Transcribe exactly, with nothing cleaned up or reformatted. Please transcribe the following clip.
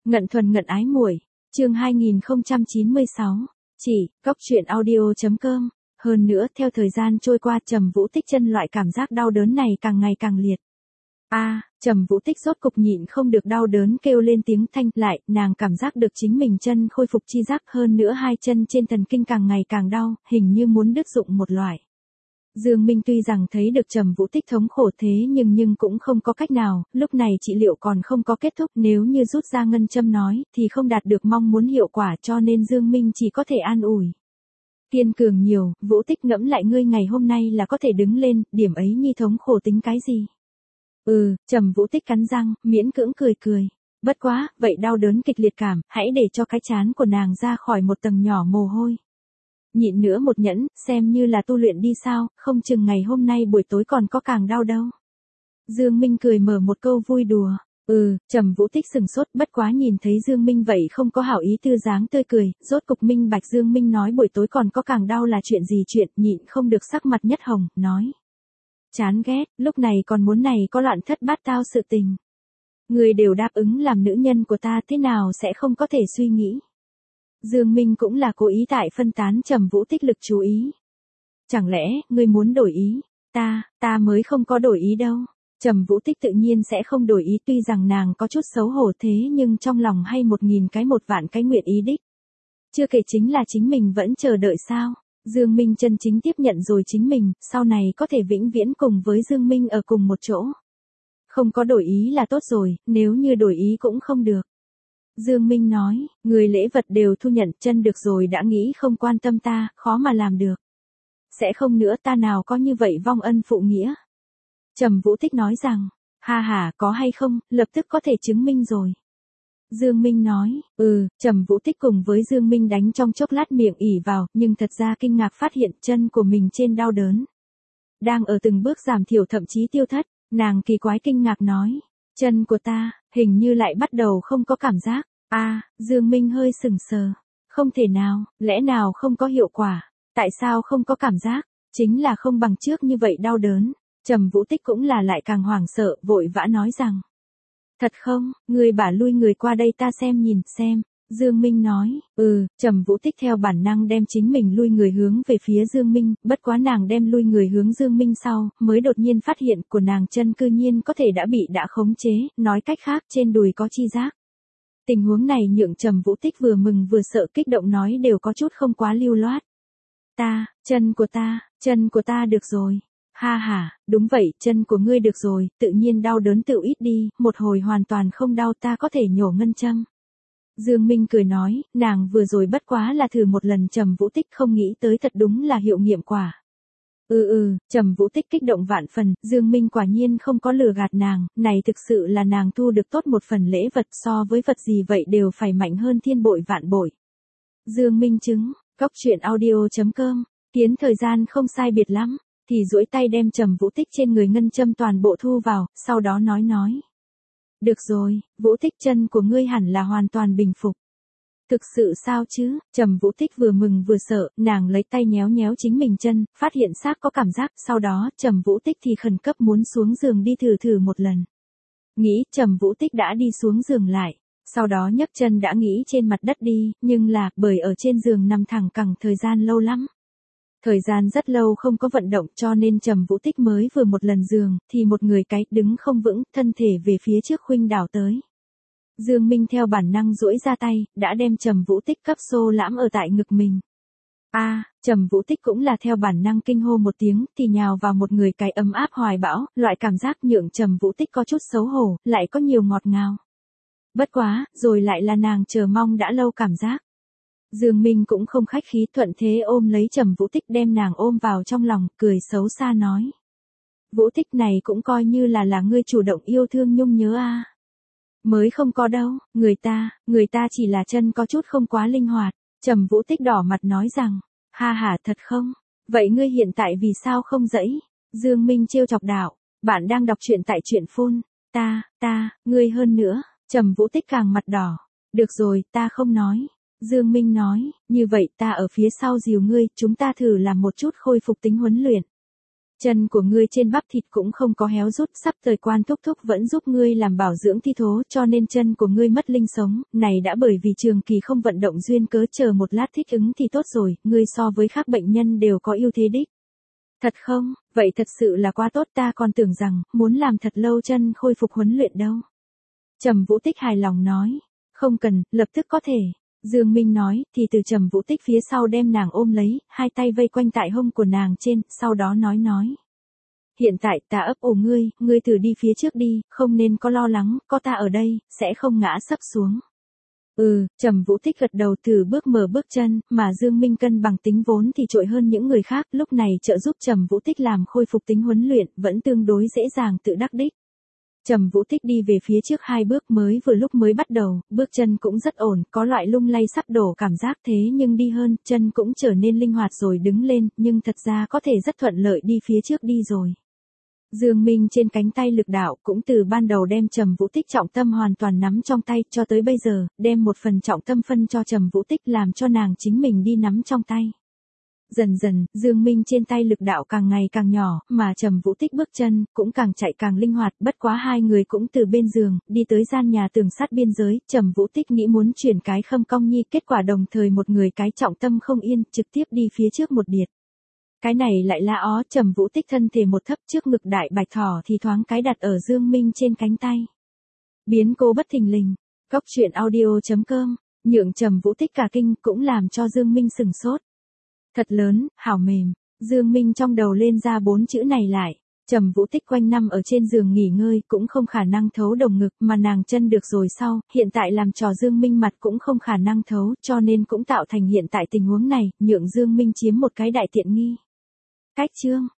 Ngận thuần ngận ái muội, chương hai nghìn không trăm chín mươi sáu, chỉ, cóc truyện audio.com. Hơn nữa, theo thời gian trôi qua, Trầm Vũ Tích chân loại cảm giác đau đớn này càng ngày càng liệt. A, Trầm Vũ Tích rốt cục nhịn không được đau đớn kêu lên tiếng thanh lại, nàng cảm giác được chính mình chân khôi phục chi giác, hơn nữa hai chân trên thần kinh càng ngày càng đau, hình như muốn đứt dụng một loại. Dương Minh tuy rằng thấy được Trầm Vũ Tích thống khổ thế nhưng nhưng cũng không có cách nào, lúc này trị liệu còn không có kết thúc, nếu như rút ra ngân châm nói thì không đạt được mong muốn hiệu quả, cho nên Dương Minh chỉ có thể an ủi. Kiên cường nhiều, Vũ Tích ngẫm lại ngươi ngày hôm nay là có thể đứng lên, điểm ấy nhi thống khổ tính cái gì? Ừ, Trầm Vũ Tích cắn răng, miễn cưỡng cười cười. Bất quá, vậy đau đớn kịch liệt cảm, hãy để cho cái trán của nàng ra khỏi một tầng nhỏ mồ hôi. Nhịn nữa một nhẫn, xem như là tu luyện đi sao, không chừng ngày hôm nay buổi tối còn có càng đau đâu. Dương Minh cười mở một câu vui đùa. Ừ, Trầm Vũ Tích sừng sốt, bất quá nhìn thấy Dương Minh vậy không có hảo ý tư dáng tươi cười, rốt cục minh bạch Dương Minh nói buổi tối còn có càng đau là chuyện gì, chuyện nhịn không được sắc mặt nhất hồng, nói. Chán ghét, lúc này còn muốn này có loạn thất bát tao sự tình. Người đều đáp ứng làm nữ nhân của ta, thế nào sẽ không có thể suy nghĩ. Dương Minh cũng là cố ý tại phân tán Trầm Vũ Tích lực chú ý. Chẳng lẽ, ngươi muốn đổi ý? Ta, ta mới không có đổi ý đâu. Trầm Vũ Tích tự nhiên sẽ không đổi ý, tuy rằng nàng có chút xấu hổ thế nhưng trong lòng hay một nghìn cái một vạn cái nguyện ý đích. Chưa kể chính là chính mình vẫn chờ đợi sao. Dương Minh chân chính tiếp nhận rồi chính mình, sau này có thể vĩnh viễn cùng với Dương Minh ở cùng một chỗ. Không có đổi ý là tốt rồi, nếu như đổi ý cũng không được. Dương Minh nói, người lễ vật đều thu nhận, chân được rồi đã nghĩ không quan tâm ta, khó mà làm được. Sẽ không nữa, ta nào có như vậy vong ân phụ nghĩa. Trầm Vũ Tích nói rằng, ha ha, có hay không, lập tức có thể chứng minh rồi. Dương Minh nói, ừ, Trầm Vũ Tích cùng với Dương Minh đánh trong chốc lát miệng ỉ vào, nhưng thật ra kinh ngạc phát hiện chân của mình trên đau đớn. Đang ở từng bước giảm thiểu thậm chí tiêu thất, nàng kỳ quái kinh ngạc nói, chân của ta, hình như lại bắt đầu không có cảm giác. A, à, Dương Minh hơi sừng sờ. Không thể nào, lẽ nào không có hiệu quả? Tại sao không có cảm giác? Chính là không bằng trước như vậy đau đớn. Trầm Vũ Tích cũng là lại càng hoảng sợ, vội vã nói rằng. Thật không, người bả lui người qua đây ta xem nhìn, xem. Dương Minh nói, ừ, Trầm Vũ Tích theo bản năng đem chính mình lui người hướng về phía Dương Minh, bất quá nàng đem lui người hướng Dương Minh sau, mới đột nhiên phát hiện của nàng chân cư nhiên có thể đã bị đã khống chế, nói cách khác trên đùi có chi giác. Tình huống này nhượng Trầm Vũ Tích vừa mừng vừa sợ, kích động nói đều có chút không quá lưu loát. Ta, chân của ta, chân của ta được rồi. Ha ha, đúng vậy, chân của ngươi được rồi, tự nhiên đau đớn tự ít đi, một hồi hoàn toàn không đau, ta có thể nhổ ngân châm. Dương Minh cười nói, nàng vừa rồi bất quá là thử một lần. Trầm Vũ Tích không nghĩ tới thật đúng là hiệu nghiệm quả. Ừ ừ, Trầm Vũ Tích kích động vạn phần, Dương Minh quả nhiên không có lừa gạt nàng, này thực sự là nàng thu được tốt một phần lễ vật, so với vật gì vậy đều phải mạnh hơn thiên bội vạn bội. Dương Minh chứng, cóc truyện audio.com, tiến thời gian không sai biệt lắm, thì duỗi tay đem Trầm Vũ Tích trên người ngân châm toàn bộ thu vào, sau đó nói nói. Được rồi, Vũ Tích, chân của ngươi hẳn là hoàn toàn bình phục. Thực sự sao chứ? Trầm Vũ Tích vừa mừng vừa sợ, nàng lấy tay nhéo nhéo chính mình chân, phát hiện xác có cảm giác, sau đó Trầm Vũ Tích thì khẩn cấp muốn xuống giường đi thử thử một lần. Nghĩ, Trầm Vũ Tích đã đi xuống giường lại, sau đó nhấc chân đã nghĩ trên mặt đất đi, nhưng là, bởi ở trên giường nằm thẳng cẳng thời gian lâu lắm. Thời gian rất lâu không có vận động cho nên Trầm Vũ Tích mới vừa một lần giường, thì một người cái đứng không vững, thân thể về phía trước khuynh đảo tới. Dương Minh theo bản năng duỗi ra tay, đã đem Trầm Vũ Tích cấp xô lãm ở tại ngực mình. A, à, Trầm Vũ Tích cũng là theo bản năng kinh hô một tiếng, thì nhào vào một người cái ấm áp hoài bão, loại cảm giác nhượng Trầm Vũ Tích có chút xấu hổ, lại có nhiều ngọt ngào. Bất quá, rồi lại là nàng chờ mong đã lâu cảm giác. Dương Minh cũng không khách khí, thuận thế ôm lấy Trầm Vũ Tích, đem nàng ôm vào trong lòng, cười xấu xa nói. Vũ Tích này cũng coi như là là ngươi chủ động yêu thương nhung nhớ a. À. Mới không có đâu, người ta, người ta chỉ là chân có chút không quá linh hoạt. Trầm Vũ Tích đỏ mặt nói rằng, ha ha, thật không? Vậy ngươi hiện tại vì sao không dẫy? Dương Minh trêu chọc đạo, bạn đang đọc truyện tại truyện phun. Ta, ta, ngươi hơn nữa. Trầm Vũ Tích càng mặt đỏ. Được rồi, ta không nói. Dương Minh nói, như vậy ta ở phía sau dìu ngươi, chúng ta thử làm một chút khôi phục tính huấn luyện. Chân của ngươi trên bắp thịt cũng không có héo rút, sắp thời quan thúc thúc vẫn giúp ngươi làm bảo dưỡng thi thố cho nên chân của ngươi mất linh sống, này đã bởi vì trường kỳ không vận động duyên cớ, chờ một lát thích ứng thì tốt rồi, ngươi so với khác bệnh nhân đều có ưu thế đích. Thật không, vậy thật sự là quá tốt, ta còn tưởng rằng, muốn làm thật lâu chân khôi phục huấn luyện đâu. Trầm Vũ Tích hài lòng nói, không cần, lập tức có thể. Dương Minh nói, thì từ Trầm Vũ Tích phía sau đem nàng ôm lấy, hai tay vây quanh tại hông của nàng trên, sau đó nói nói. Hiện tại ta ấp ủ ngươi, ngươi thử đi phía trước đi, không nên có lo lắng, có ta ở đây, sẽ không ngã sấp xuống. Ừ, Trầm Vũ Tích gật đầu thử bước mở bước chân, mà Dương Minh cân bằng tính vốn thì trội hơn những người khác, lúc này trợ giúp Trầm Vũ Tích làm khôi phục tính huấn luyện, vẫn tương đối dễ dàng tự đắc đích. Trầm Vũ Tích đi về phía trước hai bước, mới vừa lúc mới bắt đầu, bước chân cũng rất ổn, có loại lung lay sắp đổ cảm giác, thế nhưng đi hơn, chân cũng trở nên linh hoạt rồi đứng lên, nhưng thật ra có thể rất thuận lợi đi phía trước đi rồi. Dương Minh trên cánh tay lực đạo cũng từ ban đầu đem Trầm Vũ Tích trọng tâm hoàn toàn nắm trong tay cho tới bây giờ, đem một phần trọng tâm phân cho Trầm Vũ Tích làm cho nàng chính mình đi nắm trong tay. Dần dần, Dương Minh trên tay lực đạo càng ngày càng nhỏ, mà Trầm Vũ Tích bước chân cũng càng chạy càng linh hoạt, bất quá hai người cũng từ bên giường đi tới gian nhà tường sát biên giới, Trầm Vũ Tích nghĩ muốn chuyển cái khâm cong nhi, kết quả đồng thời một người cái trọng tâm không yên, trực tiếp đi phía trước một điệt. Cái này lại là ó, Trầm Vũ Tích thân thể một thấp, trước ngực đại bạch thỏ thì thoáng cái đặt ở Dương Minh trên cánh tay. Biến cố bất thình lình, Cốc truyện audio chấm com, nhượng Trầm Vũ Tích cả kinh, cũng làm cho Dương Minh sừng sốt. Thật lớn, hảo mềm, Dương Minh trong đầu lên ra bốn chữ này lại. Trầm Vũ Tích quanh năm ở trên giường nghỉ ngơi cũng không khả năng thấu đồng ngực, mà nàng chân được rồi sau, hiện tại làm trò Dương Minh mặt cũng không khả năng thấu, cho nên cũng tạo thành hiện tại tình huống này, nhượng Dương Minh chiếm một cái đại tiện nghi. Cách chương